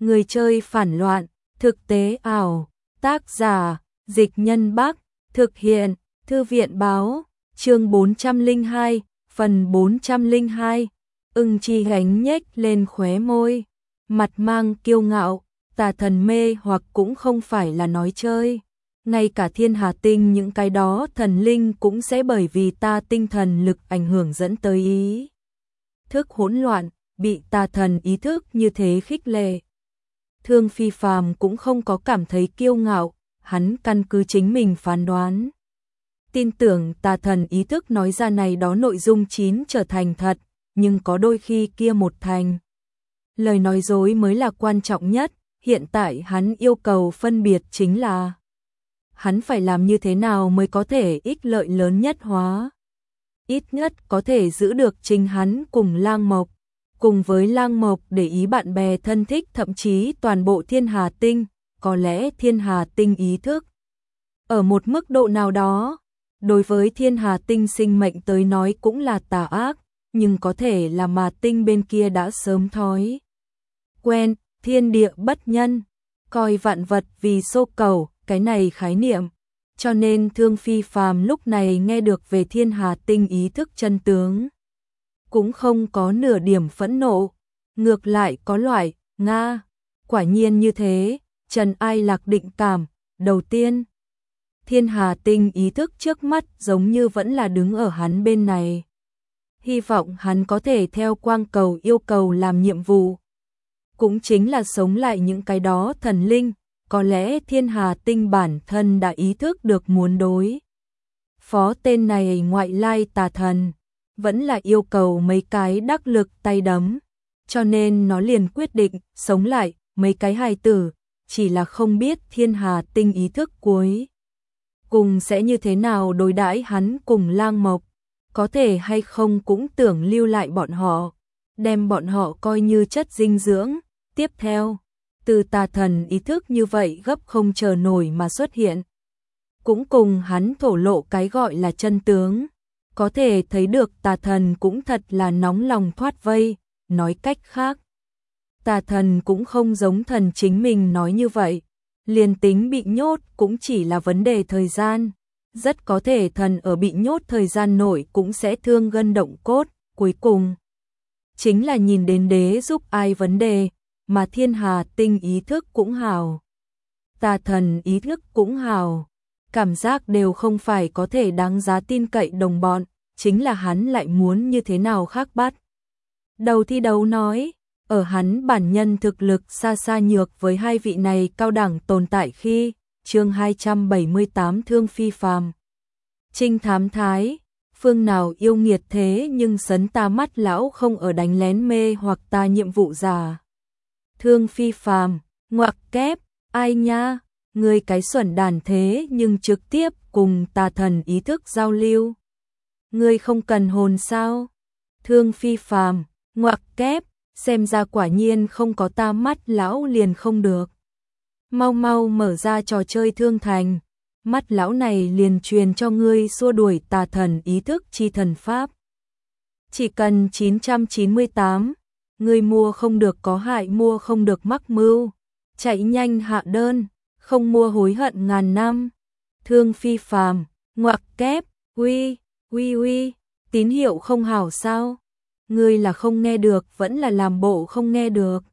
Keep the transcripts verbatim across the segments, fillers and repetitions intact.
Người chơi phản loạn, thực tế ảo, tác giả, Dịch Nhân Bắc, thực hiện, Thư viện báo, chương bốn trăm lẻ hai, phần bốn trăm lẻ hai, Ưng Chi gánh nhếch lên khóe môi, mặt mang kiêu ngạo, tà thần mê hoặc cũng không phải là nói chơi. Ngay cả thiên hà tinh những cái đó thần linh cũng sẽ bởi vì ta tinh thần lực ảnh hưởng dẫn tới ý thức hỗn loạn, bị tà thần ý thức như thế khích lệ. Thương Phi Phàm cũng không có cảm thấy kiêu ngạo, hắn căn cứ chính mình phán đoán. Tin tưởng tà thần ý thức nói ra này đó nội dung chín trở thành thật, nhưng có đôi khi kia một thành. Lời nói dối mới là quan trọng nhất, hiện tại hắn yêu cầu phân biệt chính là hắn phải làm như thế nào mới có thể ích lợi lớn nhất hóa. Ít nhất có thể giữ được chính hắn cùng Lang Mộc, cùng với Lang Mộc để ý bạn bè thân thích thậm chí toàn bộ thiên hà tinh, có lẽ thiên hà tinh ý thức. Ở một mức độ nào đó, đối với thiên hà tinh sinh mệnh tới nói cũng là tà ác, nhưng có thể là mà tinh bên kia đã sớm thói quen, thiên địa bất nhân, coi vạn vật vì xô cầu, cái này khái niệm. Cho nên Thương Phi Phàm lúc này nghe được về thiên hà tinh ý thức chân tướng, cũng không có nửa điểm phẫn nộ, ngược lại có loại, Nga, quả nhiên như thế, Trần Ai Lạc định cảm, đầu tiên. Thiên hà tinh ý thức trước mắt giống như vẫn là đứng ở hắn bên này. Hy vọng hắn có thể theo quang cầu yêu cầu làm nhiệm vụ. Cũng chính là sống lại những cái đó thần linh, có lẽ thiên hà tinh bản thân đã ý thức được muốn đối. Phó tên này ngoại lai tà thần, vẫn là yêu cầu mấy cái đắc lực tay đấm, cho nên nó liền quyết định sống lại mấy cái hài tử, chỉ là không biết thiên hà tinh ý thức cuối cùng sẽ như thế nào đối đãi hắn cùng Lang Mộc, có thể hay không cũng tưởng lưu lại bọn họ, đem bọn họ coi như chất dinh dưỡng. Tiếp theo, từ tà thần ý thức như vậy gấp không chờ nổi mà xuất hiện, cũng cùng hắn thổ lộ cái gọi là chân tướng. Có thể thấy được tà thần cũng thật là nóng lòng thoát vây, nói cách khác, tà thần cũng không giống thần chính mình nói như vậy, liền tính bị nhốt cũng chỉ là vấn đề thời gian, rất có thể thần ở bị nhốt thời gian nội cũng sẽ thương gân động cốt, cuối cùng chính là nhìn đến đế giúp ai vấn đề, mà thiên hà tinh ý thức cũng hào, tà thần ý thức cũng hào. Cảm giác đều không phải có thể đáng giá tin cậy đồng bọn, chính là hắn lại muốn như thế nào khác bắt. Đầu thi đấu nói, ở hắn bản nhân thực lực xa xa nhược với hai vị này cao đẳng tồn tại khi, chương hai trăm bảy mươi tám Thương Phi Phàm. Trinh thám thái, phương nào yêu nghiệt thế nhưng sấn ta mắt lão không ở đánh lén mê hoặc ta nhiệm vụ giả. Thương Phi Phàm, ngoặc kép, ai nha? Người cái xuẩn đàn thế nhưng trực tiếp cùng tà thần ý thức giao lưu. Người không cần hồn sao? Thương Phi Phàm, ngoặc kép, xem ra quả nhiên không có ta mắt lão liền không được. Mau mau mở ra trò chơi thương thành, mắt lão này liền truyền cho ngươi xua đuổi tà thần ý thức chi thần pháp. Chỉ cần chín trăm chín mươi tám, ngươi mua không được có hại, mua không được mắc mưu, chạy nhanh hạ đơn. Không mua hối hận ngàn năm. Thương Phi Phàm, ngoặc kép, uy, uy uy, tín hiệu không hảo sao? Ngươi là không nghe được vẫn là làm bộ không nghe được.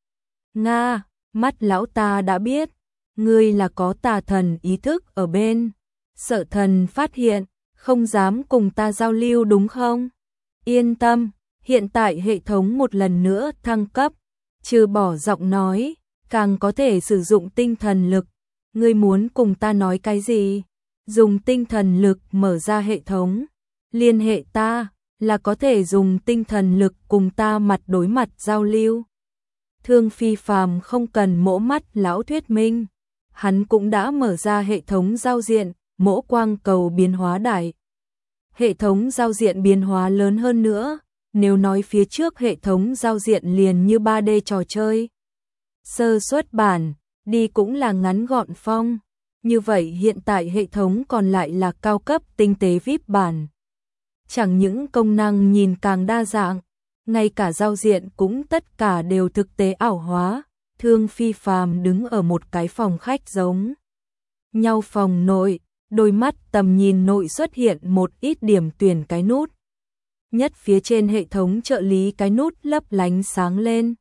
Nga, mắt lão ta đã biết, ngươi là có tà thần ý thức ở bên. Sợ thần phát hiện, không dám cùng ta giao lưu đúng không? Yên tâm, hiện tại hệ thống một lần nữa thăng cấp, trừ bỏ giọng nói, càng có thể sử dụng tinh thần lực. Ngươi muốn cùng ta nói cái gì? Dùng tinh thần lực mở ra hệ thống, liên hệ ta, là có thể dùng tinh thần lực cùng ta mặt đối mặt giao lưu. Thương Phi Phàm không cần mỗ mắt lão thuyết minh, hắn cũng đã mở ra hệ thống giao diện, mỗ quang cầu biến hóa đại. Hệ thống giao diện biến hóa lớn hơn nữa, nếu nói phía trước hệ thống giao diện liền như ba D trò chơi. Sơ xuất bản, đi cũng là ngắn gọn phong, như vậy hiện tại hệ thống còn lại là cao cấp tinh tế vi ai pi bản. Chẳng những công năng nhìn càng đa dạng, ngay cả giao diện cũng tất cả đều thực tế ảo hóa, Thương Phi Phàm đứng ở một cái phòng khách giống nhau phòng nội, đôi mắt tầm nhìn nội xuất hiện một ít điểm tuyển cái nút. Nhất phía trên hệ thống trợ lý cái nút lấp lánh sáng lên.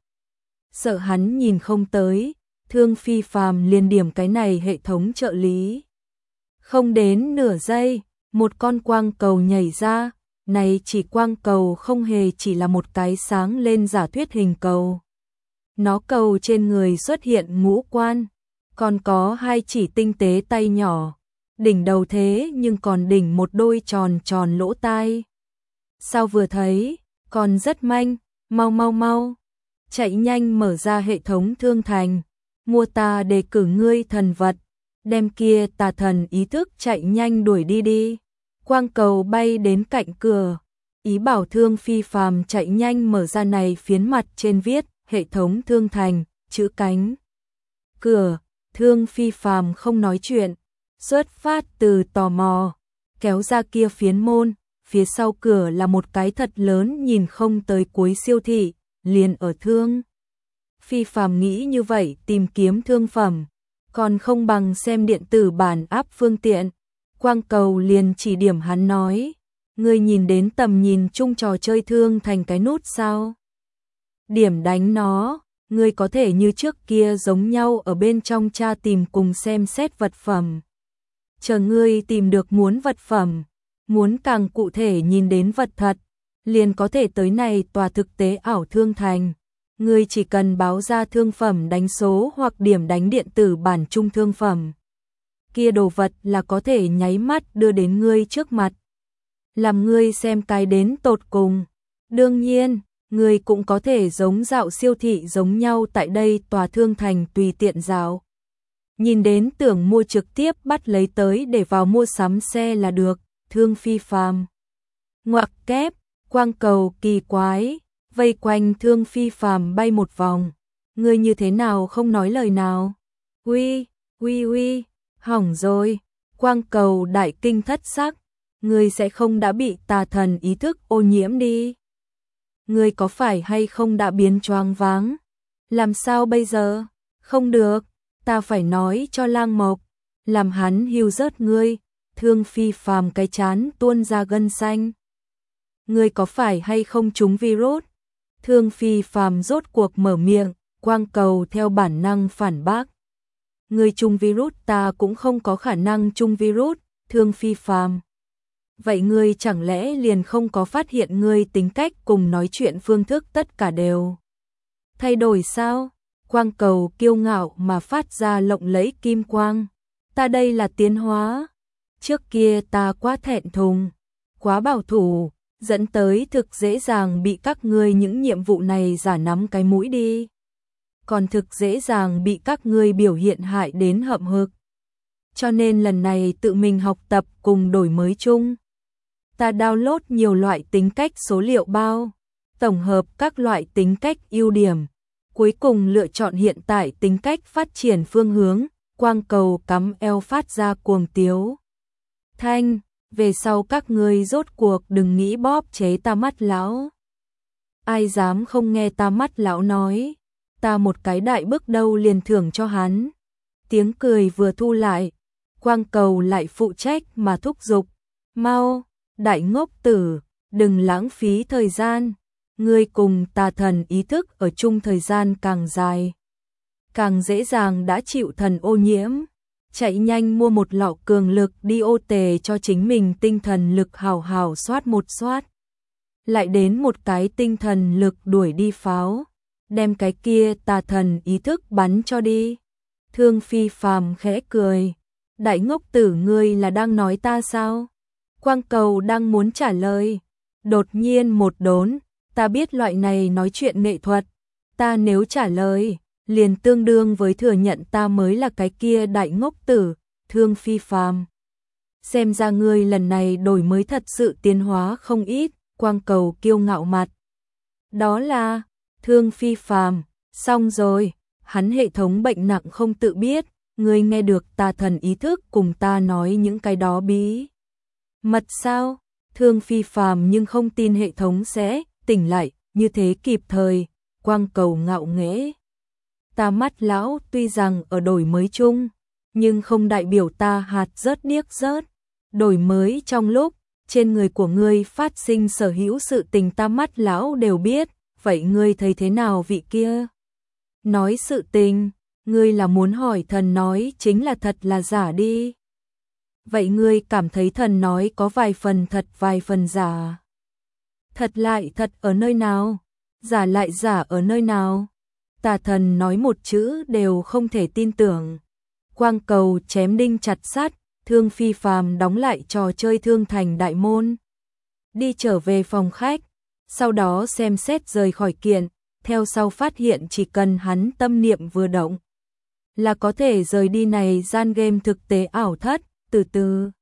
Sợ hắn nhìn không tới, Thương Phi Phàm liền điểm cái này hệ thống trợ lý. Không đến nửa giây, một con quang cầu nhảy ra, này chỉ quang cầu không hề chỉ là một cái sáng lên giả thuyết hình cầu. Nó cầu trên người xuất hiện ngũ quan, còn có hai chỉ tinh tế tay nhỏ, đỉnh đầu thế nhưng còn đỉnh một đôi tròn tròn lỗ tai. Sao vừa thấy, còn rất manh, mau mau mau, chạy nhanh mở ra hệ thống thương thành, mua ta đề cử ngươi thần vật, đem kia tà thần ý thức chạy nhanh đuổi đi đi. Quang cầu bay đến cạnh cửa, ý bảo Thương Phi Phàm chạy nhanh mở ra này phiến mặt trên viết hệ thống thương thành, chữ cánh. Cửa, Thương Phi Phàm không nói chuyện, xuất phát từ tò mò, kéo ra kia phiến môn, phía sau cửa là một cái thật lớn nhìn không tới cuối siêu thị, liền ở Thương Phi Phàm nghĩ như vậy tìm kiếm thương phẩm, còn không bằng xem điện tử bản áp phương tiện. Quang cầu liền chỉ điểm hắn nói, ngươi nhìn đến tầm nhìn chung trò chơi thương thành cái nút sao? Điểm đánh nó, ngươi có thể như trước kia giống nhau ở bên trong tra tìm cùng xem xét vật phẩm. Chờ ngươi tìm được muốn vật phẩm, muốn càng cụ thể nhìn đến vật thật, liền có thể tới này tòa thực tế ảo thương thành. Ngươi chỉ cần báo ra thương phẩm đánh số hoặc điểm đánh điện tử bản chung thương phẩm. Kia đồ vật là có thể nháy mắt đưa đến ngươi trước mặt. Làm ngươi xem cái đến tột cùng. Đương nhiên, ngươi cũng có thể giống dạo siêu thị giống nhau tại đây tòa thương thành tùy tiện dạo. Nhìn đến tưởng mua trực tiếp bắt lấy tới để vào mua sắm xe là được. Thương Phi Phàm ngoặc kép, quang cầu kỳ quái, vây quanh Thương Phi Phàm bay một vòng. Ngươi như thế nào không nói lời nào? Uy, uy uy, hỏng rồi. Quang cầu đại kinh thất sắc. Ngươi sẽ không đã bị tà thần ý thức ô nhiễm đi? Ngươi có phải hay không đã biến choáng váng? Làm sao bây giờ? Không được, ta phải nói cho Lang Mộc, làm hắn hưu rớt ngươi. Thương Phi Phàm cái chán tuôn ra gân xanh. Ngươi có phải hay không trúng virus? Thương Phi Phàm rốt cuộc mở miệng, quang cầu theo bản năng phản bác. Ngươi trúng virus, ta cũng không có khả năng trúng virus. Thương Phi Phàm. Vậy ngươi chẳng lẽ liền không có phát hiện ngươi tính cách cùng nói chuyện phương thức tất cả đều thay đổi sao? Quang cầu kiêu ngạo mà phát ra lộng lẫy kim quang. Ta đây là tiến hóa. Trước kia ta quá thẹn thùng, quá bảo thủ, dẫn tới thực dễ dàng bị các ngươi những nhiệm vụ này giả nắm cái mũi đi. Còn thực dễ dàng bị các ngươi biểu hiện hại đến hậm hực. Cho nên lần này tự mình học tập cùng đổi mới chung. Ta download nhiều loại tính cách số liệu bao, tổng hợp các loại tính cách ưu điểm, cuối cùng lựa chọn hiện tại tính cách phát triển phương hướng. Quang cầu cắm eo phát ra cuồng tiếu thanh, về sau các ngươi rốt cuộc đừng nghĩ bóp chế ta Mắt lão. Ai dám không nghe ta Mắt lão nói, ta một cái đại bước đâu liền thưởng cho hắn. Tiếng cười vừa thu lại, quang cầu lại phụ trách mà thúc giục, mau, đại ngốc tử, đừng lãng phí thời gian, ngươi cùng tà thần ý thức ở chung thời gian càng dài, càng dễ dàng đã chịu thần ô nhiễm. Chạy nhanh mua một lọ cường lực đi ô tề cho chính mình tinh thần lực hào hào soát một soát. Lại đến một cái tinh thần lực đuổi đi pháo, đem cái kia tà thần ý thức bắn cho đi. Thương Phi Phàm khẽ cười, đại ngốc tử, ngươi là đang nói ta sao? Quang cầu đang muốn trả lời, đột nhiên một đốn, ta biết loại này nói chuyện nghệ thuật, ta nếu trả lời liền tương đương với thừa nhận ta mới là cái kia đại ngốc tử. Thương Phi Phàm, xem ra ngươi lần này đổi mới thật sự tiến hóa không ít. Quang cầu kiêu ngạo mặt, đó là Thương Phi Phàm. Xong rồi, hắn hệ thống bệnh nặng không tự biết, ngươi nghe được tà thần ý thức cùng ta nói những cái đó bí mật sao? Thương Phi Phàm nhưng không tin hệ thống sẽ tỉnh lại như thế kịp thời. Quang cầu ngạo nghễ Ta mắt lão tuy rằng ở đổi mới chung, nhưng không đại biểu ta hạt rớt điếc rớt. Đổi mới trong lúc trên người của ngươi phát sinh sở hữu sự tình ta mắt lão đều biết, vậy ngươi thấy thế nào vị kia? Nói sự tình, ngươi là muốn hỏi thần nói chính là thật là giả đi. Vậy ngươi cảm thấy thần nói có vài phần thật vài phần giả. Thật lại thật ở nơi nào? Giả lại giả ở nơi nào? Tà thần nói một chữ đều không thể tin tưởng. Quang Cầu chém đinh chặt sắt, Thương Phi Phàm đóng lại trò chơi thương thành đại môn. Đi trở về phòng khách, sau đó xem xét rời khỏi kiện, theo sau phát hiện chỉ cần hắn tâm niệm vừa động là có thể rời đi này gian game thực tế ảo thất, từ từ.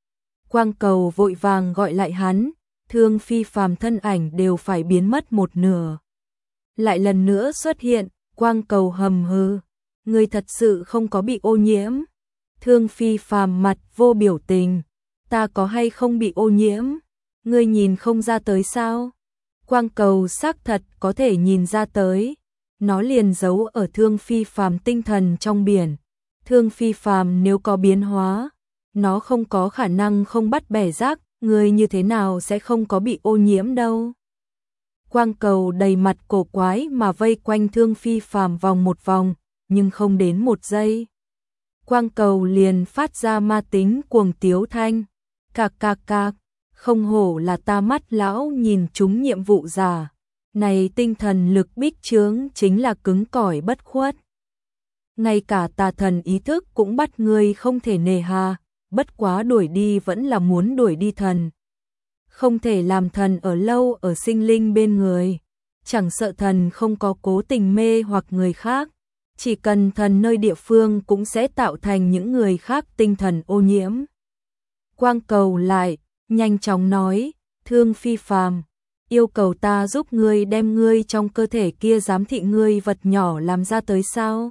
Quang Cầu vội vàng gọi lại hắn, Thương Phi Phàm thân ảnh đều phải biến mất một nửa. Lại lần nữa xuất hiện, Quang Cầu hầm hừ, ngươi thật sự không có bị ô nhiễm. Thương Phi Phàm mặt vô biểu tình, ta có hay không bị ô nhiễm, ngươi nhìn không ra tới sao? Quang Cầu xác thật có thể nhìn ra tới, nó liền giấu ở Thương Phi Phàm tinh thần trong biển. Thương Phi Phàm nếu có biến hóa, nó không có khả năng không bắt bẻ rác, ngươi như thế nào sẽ không có bị ô nhiễm đâu. Quang Cầu đầy mặt cổ quái mà vây quanh Thương Phi Phàm vòng một vòng, nhưng không đến một giây. Quang Cầu liền phát ra ma tính cuồng tiếu thanh, cạc cạc cạc, không hổ là ta mắt lão nhìn trúng nhiệm vụ giả. Này tinh thần lực bích trướng chính là cứng cỏi bất khuất. Ngay cả tà thần ý thức cũng bắt ngươi không thể nề hà, bất quá đuổi đi vẫn là muốn đuổi đi thần. Không thể làm thần ở lâu ở sinh linh bên người, chẳng sợ thần không có cố tình mê hoặc người khác, chỉ cần thần nơi địa phương cũng sẽ tạo thành những người khác tinh thần ô nhiễm. Quang Cầu lại, nhanh chóng nói, Thương Phi Phàm, yêu cầu ta giúp ngươi đem ngươi trong cơ thể kia giám thị ngươi vật nhỏ làm ra tới sao?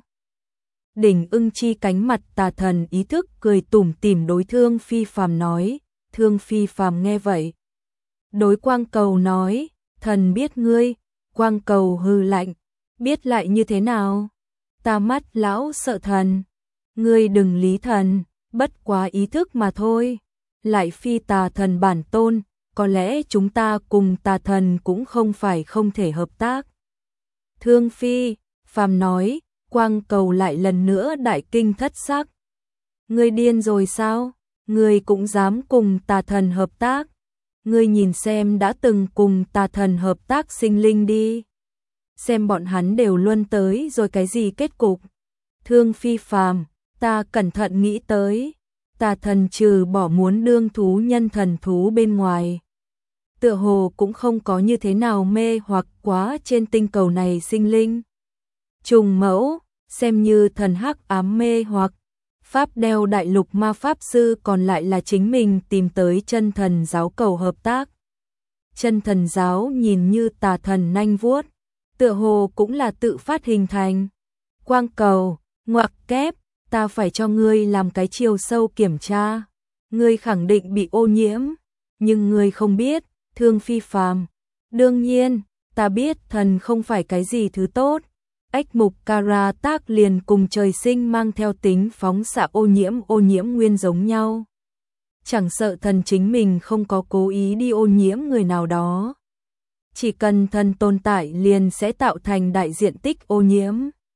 Đỉnh Ưng Chi cánh mặt tà thần ý thức cười tủm tỉm đối Thương Phi Phàm nói, Thương Phi Phàm nghe vậy. Đối Quang Cầu nói, thần biết ngươi. Quang Cầu hừ lạnh, biết lại như thế nào? Ta mắt lão sợ thần, ngươi đừng lý thần, bất quá ý thức mà thôi. Lại phi tà thần bản tôn, có lẽ chúng ta cùng tà thần cũng không phải không thể hợp tác. Thương Phi Phàm nói, Quang Cầu lại lần nữa đại kinh thất sắc. Ngươi điên rồi sao? Ngươi cũng dám cùng tà thần hợp tác? Ngươi nhìn xem đã từng cùng tà thần hợp tác sinh linh đi. Xem bọn hắn đều luân tới rồi cái gì kết cục. Thương Phi Phàm, ta cẩn thận nghĩ tới. Tà thần trừ bỏ muốn đương thú nhân thần thú bên ngoài, tựa hồ cũng không có như thế nào mê hoặc quá trên tinh cầu này sinh linh. Trùng mẫu, xem như thần hắc ám mê hoặc. Pháp đeo đại lục ma pháp sư còn lại là chính mình tìm tới chân thần giáo cầu hợp tác. Chân thần giáo nhìn như tà thần nanh vuốt, tựa hồ cũng là tự phát hình thành. Quang Cầu, ngoặc kép, ta phải cho ngươi làm cái chiều sâu kiểm tra. Ngươi khẳng định bị ô nhiễm, nhưng ngươi không biết, Thương Phi Phàm. Đương nhiên, ta biết thần không phải cái gì thứ tốt. Ách mục Kara tác liền cùng trời sinh mang theo tính phóng xạ ô nhiễm ô nhiễm nguyên giống nhau. Chẳng sợ thần chính mình không có cố ý đi ô nhiễm người nào đó. Chỉ cần thần tồn tại liền sẽ tạo thành đại diện tích ô nhiễm.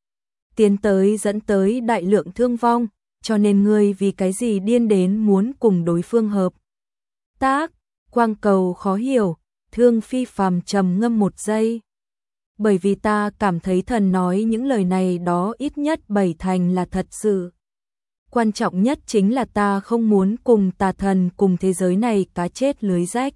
Tiến tới dẫn tới đại lượng thương vong, cho nên ngươi vì cái gì điên đến muốn cùng đối phương hợp tác. Quang Cầu khó hiểu, Thương Phi Phàm trầm ngâm một giây. Bởi vì ta cảm thấy thần nói những lời này đó ít nhất bảy thành là thật sự. Quan trọng nhất chính là ta không muốn cùng tà thần cùng thế giới này cá chết lưới rách.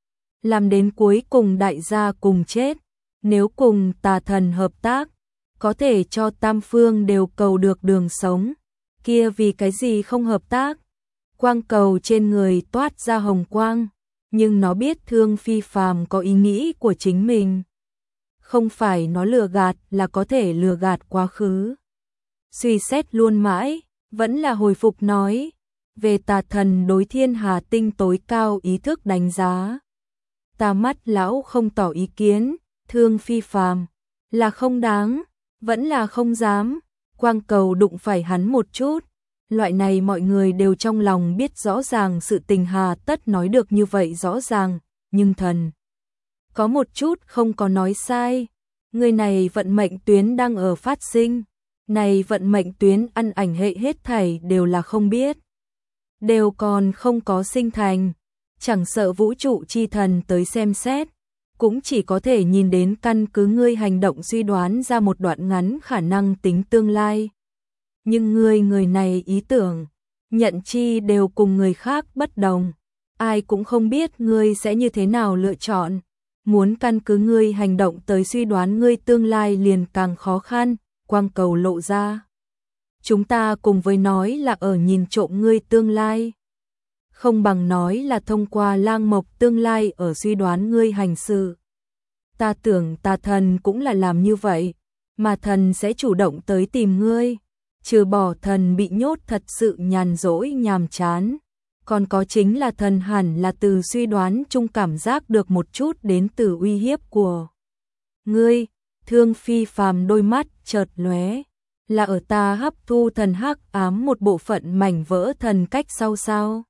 Làm đến cuối cùng đại gia cùng chết. Nếu cùng tà thần hợp tác, có thể cho tam phương đều cầu được đường sống. Kia vì cái gì không hợp tác? Quang Cầu trên người toát ra hồng quang, nhưng nó biết Thương Phi Phàm có ý nghĩ của chính mình. Không phải nó lừa gạt là có thể lừa gạt quá khứ. Suy xét luôn mãi, vẫn là hồi phục nói, về tà thần đối thiên hà tinh tối cao ý thức đánh giá. Ta mắt lão không tỏ ý kiến, Thương Phi Phàm, là không đáng. Vẫn là không dám, Quang Cầu đụng phải hắn một chút. Loại này mọi người đều trong lòng biết rõ ràng sự tình hà tất nói được như vậy rõ ràng, nhưng thần có một chút không có nói sai. Người này vận mệnh tuyến đang ở phát sinh, này vận mệnh tuyến ăn ảnh hệ hết thảy đều là không biết, đều còn không có sinh thành, chẳng sợ vũ trụ chi thần tới xem xét, cũng chỉ có thể nhìn đến căn cứ ngươi hành động suy đoán ra một đoạn ngắn khả năng tính tương lai. Nhưng ngươi người này ý tưởng, nhận chi đều cùng người khác bất đồng, ai cũng không biết ngươi sẽ như thế nào lựa chọn. Muốn căn cứ ngươi hành động tới suy đoán ngươi tương lai liền càng khó khăn, Quang Cầu lộ ra. Chúng ta cùng với nói là ở nhìn trộm ngươi tương lai, không bằng nói là thông qua lang mộc tương lai ở suy đoán ngươi hành sự. Ta tưởng tà thần cũng là làm như vậy, mà thần sẽ chủ động tới tìm ngươi, trừ bỏ thần bị nhốt thật sự nhàn rỗi nhàm chán. Còn có chính là thần hẳn là từ suy đoán chung cảm giác được một chút đến từ uy hiếp của ngươi. Thương Phi Phàm đôi mắt chợt lóe, là ở ta hấp thu thần hắc ám một bộ phận mảnh vỡ thần cách sau sao?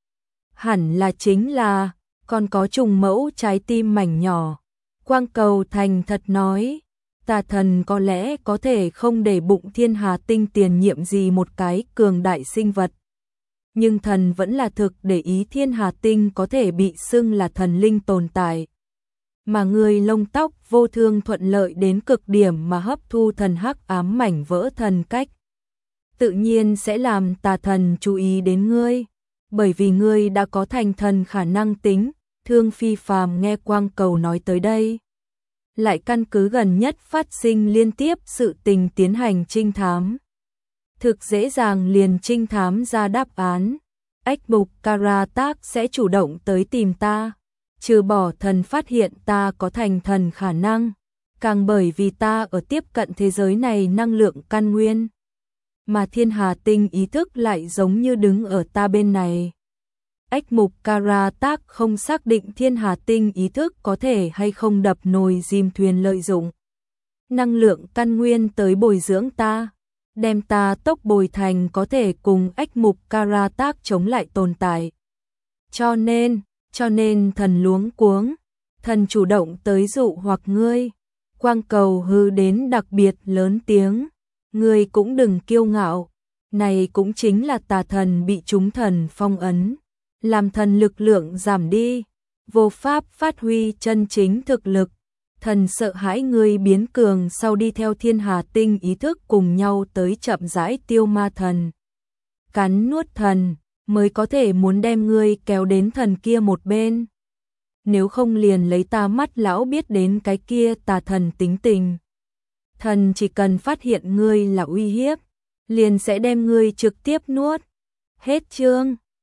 Hẳn là chính là, còn có trùng mẫu trái tim mảnh nhỏ. Quang Cầu thành thật nói, tà thần có lẽ có thể không để bụng thiên hà tinh tiền nhiệm gì một cái cường đại sinh vật. Nhưng thần vẫn là thực để ý thiên hà tinh có thể bị xưng là thần linh tồn tại. Mà người lông tóc vô thương thuận lợi đến cực điểm mà hấp thu thần hắc ám mảnh vỡ thần cách. Tự nhiên sẽ làm tà thần chú ý đến ngươi, bởi vì ngươi đã có thành thần khả năng tính. Thương Phi Phàm nghe Quang Cầu nói tới đây, lại căn cứ gần nhất phát sinh liên tiếp sự tình tiến hành trinh thám. Thực dễ dàng liền trinh thám ra đáp án. Ách Mục Karatak sẽ chủ động tới tìm ta, trừ bỏ thần phát hiện ta có thành thần khả năng, càng bởi vì ta ở tiếp cận thế giới này năng lượng căn nguyên, mà thiên hà tinh ý thức lại giống như đứng ở ta bên này. Ách Mục Karatak không xác định thiên hà tinh ý thức có thể hay không đập nồi dìm thuyền lợi dụng năng lượng căn nguyên tới bồi dưỡng ta, đem ta tốc bồi thành có thể cùng Ách Mục Karatak chống lại tồn tại. Cho nên, cho nên thần luống cuống, thần chủ động tới dụ hoặc ngươi. Quang Cầu hư đến đặc biệt lớn tiếng, ngươi cũng đừng kiêu ngạo, này cũng chính là tà thần bị chúng thần phong ấn, làm thần lực lượng giảm đi, vô pháp phát huy chân chính thực lực. Thần sợ hãi ngươi biến cường sau đi theo thiên hà tinh ý thức cùng nhau tới chậm rãi tiêu ma thần. Cắn nuốt thần, mới có thể muốn đem ngươi kéo đến thần kia một bên. Nếu không liền lấy ta mắt lão biết đến cái kia tà thần tính tình. Thần chỉ cần phát hiện ngươi là uy hiếp, liền sẽ đem ngươi trực tiếp nuốt. Hết chương.